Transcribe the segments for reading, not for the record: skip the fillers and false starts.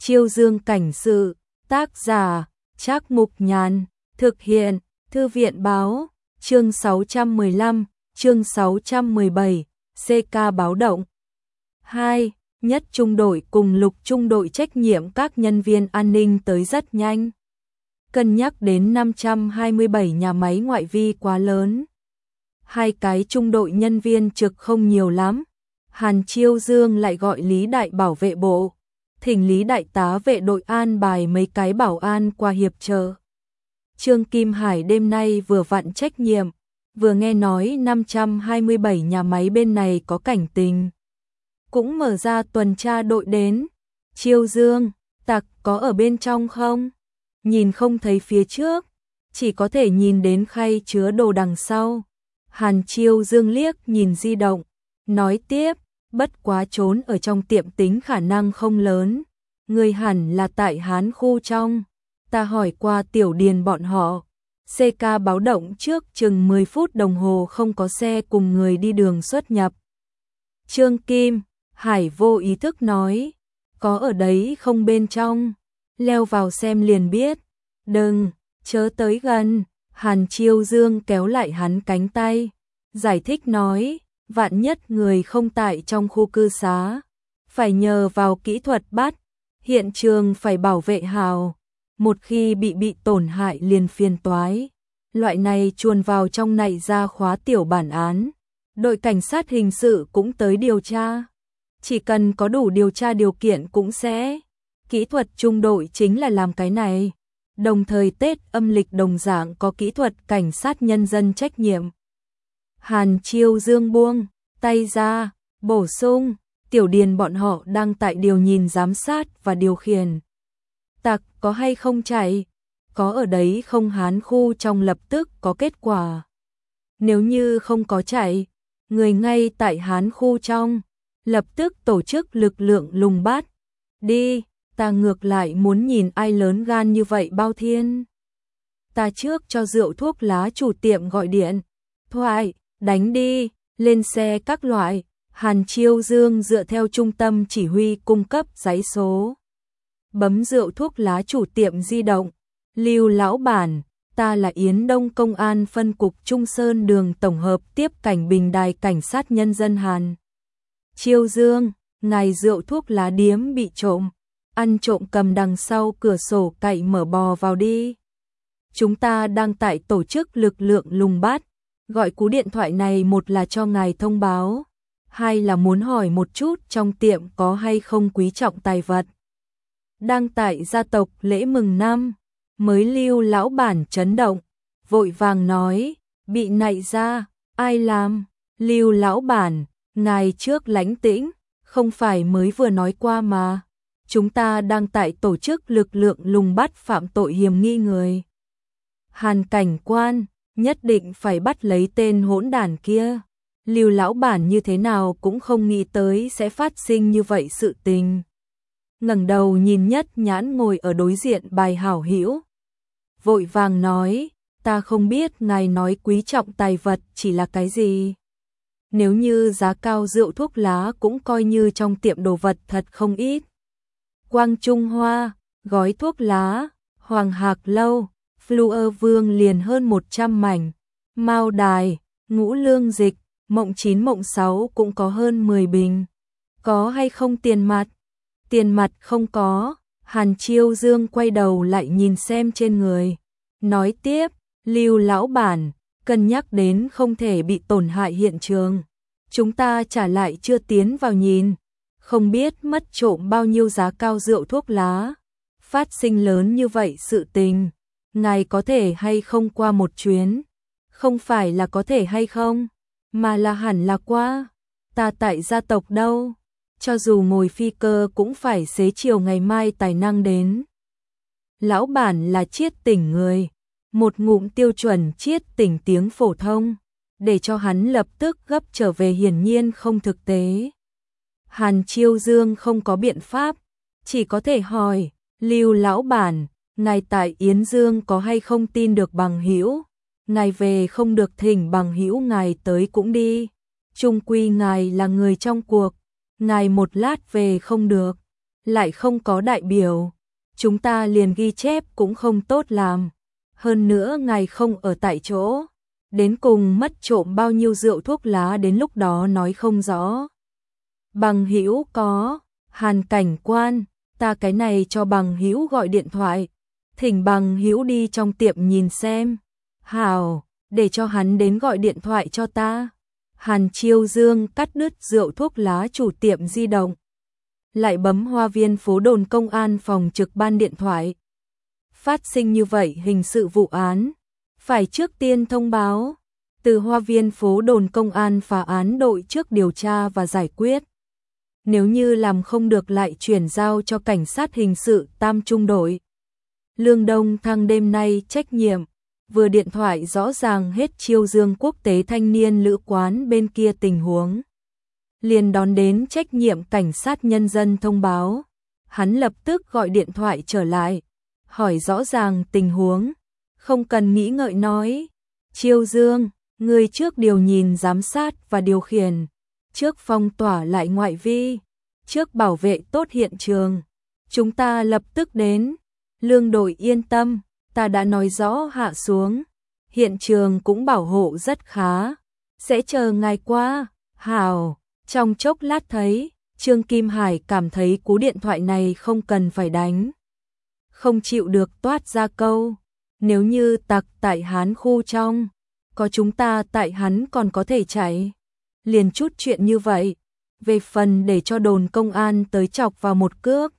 Chiêu Dương cảnh sự, tác giả, Trác Mục Nhàn, thực hiện, Thư viện báo, chương 615, chương 617, CK báo động. 2. Nhất trung đội cùng Lục trung đội trách nhiệm các nhân viên an ninh tới rất nhanh. Cân nhắc đến 527 nhà máy ngoại vi quá lớn. Hai cái trung đội nhân viên trực không nhiều lắm. Hàn Chiêu Dương lại gọi Lý Đại bảo vệ bộ, thỉnh Lý Đại tá vệ đội an bài mấy cái bảo an qua hiệp trợ. Trương Kim Hải đêm nay vừa vặn trách nhiệm, vừa nghe nói 527 nhà máy bên này có cảnh tình. Cũng mở ra tuần tra đội đến. Chiêu Dương, tặc có ở bên trong không? Nhìn không thấy phía trước, chỉ có thể nhìn đến khay chứa đồ đằng sau. Hàn Chiêu Dương liếc nhìn di động, nói tiếp, bất quá trốn ở trong tiệm tính khả năng không lớn. Người hẳn là tại Hán khu trong. Ta hỏi qua Tiểu Điền bọn họ. CK báo động trước chừng 10 phút đồng hồ không có xe cùng người đi đường xuất nhập. Trương Kim Hải vô ý thức nói, có ở đấy không bên trong? Leo vào xem liền biết. Đừng, chớ tới gần. Hàn Chiêu Dương kéo lại hắn cánh tay, giải thích nói, vạn nhất người không tại trong khu cư xá, phải nhờ vào kỹ thuật bắt, hiện trường phải bảo vệ hào, một khi bị tổn hại liền phiền toái. Loại này chuồn vào trong này ra khóa tiểu bản án, đội cảnh sát hình sự cũng tới điều tra. Chỉ cần có đủ điều tra điều kiện cũng sẽ. Kỹ thuật trung đội chính là làm cái này. Đồng thời Tết âm lịch đồng dạng có kỹ thuật cảnh sát nhân dân trách nhiệm. Hàn Chiêu Dương buông tay ra, bổ sung, Tiểu Điền bọn họ đang tại điều nhìn giám sát và điều khiển. Tặc có hay không chạy? Có ở đấy không? Hán khu trong lập tức có kết quả. Nếu như không có chạy, người ngay tại Hán khu trong, lập tức tổ chức lực lượng lùng bắt. Đi, ta ngược lại muốn nhìn ai lớn gan như vậy bao thiên. Ta trước cho rượu thuốc lá chủ tiệm gọi điện thoại, đánh đi, lên xe các loại. Hàn Chiêu Dương dựa theo trung tâm chỉ huy cung cấp giấy số. Bấm rượu thuốc lá chủ tiệm di động. Lưu lão bản, ta là Yến Đông Công an phân cục Trung Sơn đường tổng hợp tiếp cảnh Bình Đài cảnh sát nhân dân Hàn. Chiêu Dương, ngài rượu thuốc lá điếm bị trộm. Ăn trộm cầm đằng sau cửa sổ cậy mở bò vào đi. Chúng ta đang tại tổ chức lực lượng lùng bắt. Gọi cú điện thoại này một là cho ngài thông báo, hai là muốn hỏi một chút trong tiệm có hay không quý trọng tài vật. Đang tại gia tộc lễ mừng năm, mới Lưu lão bản chấn động, vội vàng nói, bị nạy ra, ai làm? Lưu lão bản, ngài trước lãnh tĩnh, không phải mới vừa nói qua mà. Chúng ta đang tại tổ chức lực lượng lùng bắt phạm tội hiểm nghi người. Hàn cảnh quan, nhất định phải bắt lấy tên hỗn đản kia. Lưu lão bản như thế nào cũng không nghĩ tới sẽ phát sinh như vậy sự tình. Ngẩng đầu nhìn Nhất Nhãn ngồi ở đối diện bài hảo hữu, vội vàng nói, ta không biết ngài nói quý trọng tài vật chỉ là cái gì. Nếu như giá cao rượu thuốc lá cũng coi như trong tiệm đồ vật thật không ít. Quang Trung Hoa, gói thuốc lá, Hoàng Hạc Lâu, Fluor Vương liền hơn 100 mảnh, Mao Đài, Ngũ Lương Dịch, Mộng 9 Mộng 6 cũng có hơn 10 bình. Có hay không tiền mặt? Tiền mặt không có. Hàn Chiêu Dương quay đầu lại nhìn xem trên người, nói tiếp, Lưu lão bản, cân nhắc đến không thể bị tổn hại hiện trường. Chúng ta trả lại chưa tiến vào nhìn, không biết mất trộm bao nhiêu giá cao rượu thuốc lá. Phát sinh lớn như vậy sự tình, ngài có thể hay không qua một chuyến? Không phải là có thể hay không, mà là hẳn là qua. Ta tại gia tộc đâu, cho dù ngồi phi cơ cũng phải xế chiều ngày mai tài năng đến. Lão bản là Chiết Tỉnh người, một ngụm tiêu chuẩn Chiết Tỉnh tiếng phổ thông, để cho hắn lập tức gấp trở về hiển nhiên không thực tế. Hàn Chiêu Dương không có biện pháp, chỉ có thể hỏi, Lưu lão bản, ngài tại Yến Dương có hay không tin được bằng hữu? Ngài về không được thỉnh bằng hữu ngài tới cũng đi. Chung quy ngài là người trong cuộc, ngài một lát về không được, lại không có đại biểu, chúng ta liền ghi chép cũng không tốt làm. Hơn nữa ngài không ở tại chỗ, đến cùng mất trộm bao nhiêu rượu thuốc lá đến lúc đó nói không rõ. Bằng hữu có, Hàn cảnh quan, ta cái này cho bằng hữu gọi điện thoại, thỉnh bằng hữu đi trong tiệm nhìn xem. Hảo, để cho hắn đến gọi điện thoại cho ta. Hàn Chiêu Dương cắt đứt rượu thuốc lá chủ tiệm di động, lại bấm Hoa Viên phố đồn công an phòng trực ban điện thoại. Phát sinh như vậy hình sự vụ án, phải trước tiên thông báo, từ Hoa Viên phố đồn công an phá án đội trước điều tra và giải quyết. Nếu như làm không được lại chuyển giao cho cảnh sát hình sự tam trung đội. Lương Đông Thăng đêm nay trách nhiệm, vừa điện thoại rõ ràng hết Chiêu Dương quốc tế thanh niên lữ quán bên kia tình huống. Liền đón đến trách nhiệm cảnh sát nhân dân thông báo, hắn lập tức gọi điện thoại trở lại, hỏi rõ ràng tình huống, không cần nghĩ ngợi nói. Chiêu Dương, người trước điều nhìn giám sát và điều khiển, trước phong tỏa lại ngoại vi, trước bảo vệ tốt hiện trường, chúng ta lập tức đến. Lương đội yên tâm, ta đã nói rõ hạ xuống, hiện trường cũng bảo hộ rất khá, sẽ chờ ngài qua. Hảo, trong chốc lát thấy, Trương Kim Hải cảm thấy cú điện thoại này không cần phải đánh. Không chịu được toát ra câu, nếu như tặc tại Hán khu trong, có chúng ta tại hắn còn có thể chạy. Liền chút chuyện như vậy, về phần để cho đồn công an tới chọc vào một cước.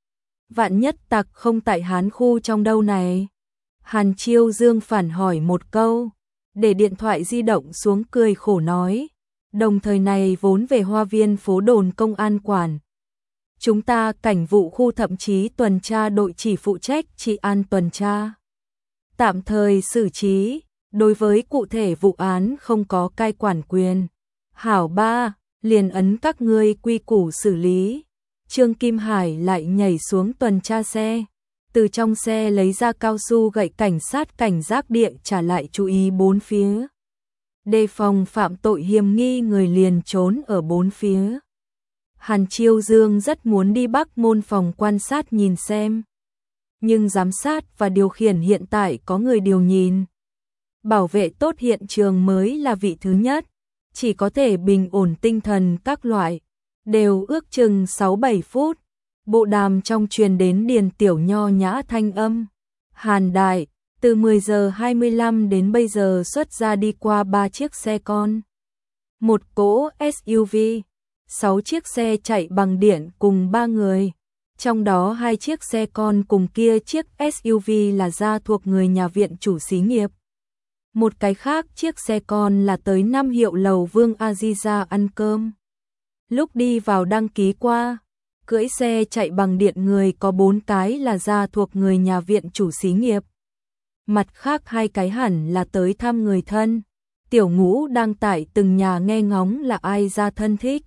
Vạn nhất tặc không tại Hán khu trong đâu này. Hàn Chiêu Dương phản hỏi một câu, để điện thoại di động xuống cười khổ nói, đồng thời này vốn về Hoa Viên phố đồn công an quản. Chúng ta cảnh vụ khu thậm chí tuần tra đội chỉ phụ trách trị an tuần tra. Tạm thời xử trí, đối với cụ thể vụ án không có cai quản quyền. Hảo ba, liền ấn các ngươi quy củ xử lý. Trương Kim Hải lại nhảy xuống tuần tra xe, từ trong xe lấy ra cao su gậy cảnh sát cảnh giác địa trả lại chú ý bốn phía. Đề phòng phạm tội hiểm nghi người liền trốn ở bốn phía. Hàn Chiêu Dương rất muốn đi Bắc Môn phòng quan sát nhìn xem. Nhưng giám sát và điều khiển hiện tại có người điều nhìn. Bảo vệ tốt hiện trường mới là vị thứ nhất. Chỉ có thể bình ổn tinh thần các loại. Đều ước chừng 6-7 phút. Bộ đàm trong truyền đến Điền Tiểu Nho nhã thanh âm. Hàn đại, từ 10 giờ 25 đến bây giờ xuất ra đi qua 3 chiếc xe con. Một cỗ SUV. 6 chiếc xe chạy bằng điện cùng 3 người. Trong đó 2 chiếc xe con cùng kia chiếc SUV là gia thuộc người nhà viện chủ xí nghiệp. Một cái khác chiếc xe con là tới 5 hiệu lầu Vương Aziza ăn cơm. Lúc đi vào đăng ký qua, cưỡi xe chạy bằng điện người có 4 cái là gia thuộc người nhà viện chủ xí nghiệp. Mặt khác 2 cái hẳn là tới thăm người thân. Tiểu Ngũ đang tại từng nhà nghe ngóng là ai ra thân thích.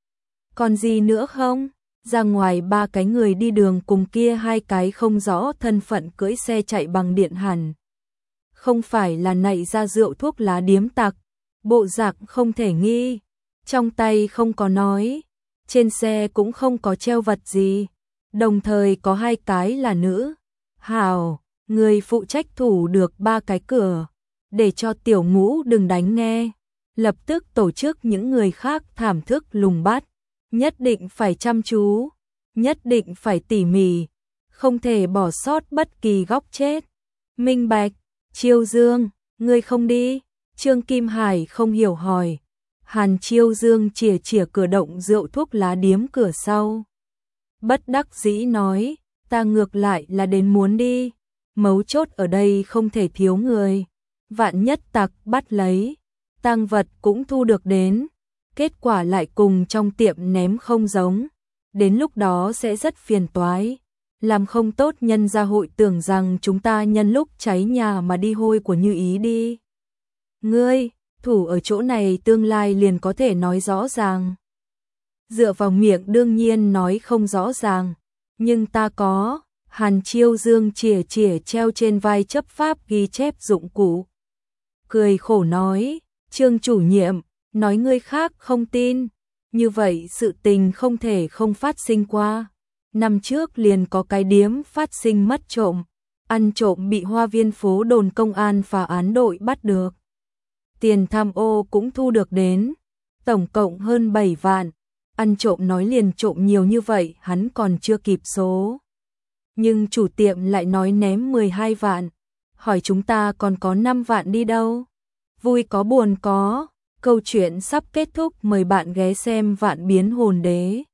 Còn gì nữa không? Ra ngoài 3 cái người đi đường cùng kia 2 cái không rõ thân phận cưỡi xe chạy bằng điện hẳn. Không phải là nạy ra rượu thuốc lá điếm tặc, bộ dạng không thể nghi, trong tay không có nói, trên xe cũng không có treo vật gì, đồng thời có 2 cái là nữ. Hảo, người phụ trách thủ được 3 cái cửa, để cho Tiểu Ngũ đừng đánh nghe, lập tức tổ chức những người khác thảm thức lùng bắt, nhất định phải chăm chú, nhất định phải tỉ mỉ, không thể bỏ sót bất kỳ góc chết. Minh bạch. Chiêu Dương, ngươi không đi? Trương Kim Hải không hiểu hỏi. Hàn Chiêu Dương chìa chìa cửa động rượu thuốc lá điếm cửa sau. Bất đắc dĩ nói, ta ngược lại là đến muốn đi. Mấu chốt ở đây không thể thiếu người. Vạn nhất tặc bắt lấy, tang vật cũng thu được đến. Kết quả lại cùng trong tiệm ném không giống. Đến lúc đó sẽ rất phiền toái. Làm không tốt nhân gia hội tưởng rằng chúng ta nhân lúc cháy nhà mà đi hôi của Như Ý đi. Ngươi, thủ ở chỗ này tương lai liền có thể nói rõ ràng. Dựa vào miệng đương nhiên nói không rõ ràng, nhưng ta có. Hàn Chiêu Dương chìa chìa treo trên vai chấp pháp ghi chép dụng cụ. Cười khổ nói, Trương chủ nhiệm, nói ngươi khác không tin, như vậy sự tình không thể không phát sinh qua. năm trước liền có cái điếm phát sinh mất trộm, ăn trộm bị Hoa Viên phố đồn công an phá án đội bắt được. Tiền tham ô cũng thu được đến, tổng cộng hơn 7 vạn. Ăn trộm nói liền trộm nhiều như vậy hắn còn chưa kịp số. Nhưng chủ tiệm lại nói ném 12 vạn, hỏi chúng ta còn có 5 vạn đi đâu. Vui có buồn có, câu chuyện sắp kết thúc, mời bạn ghé xem Vạn Biến Hồn Đế.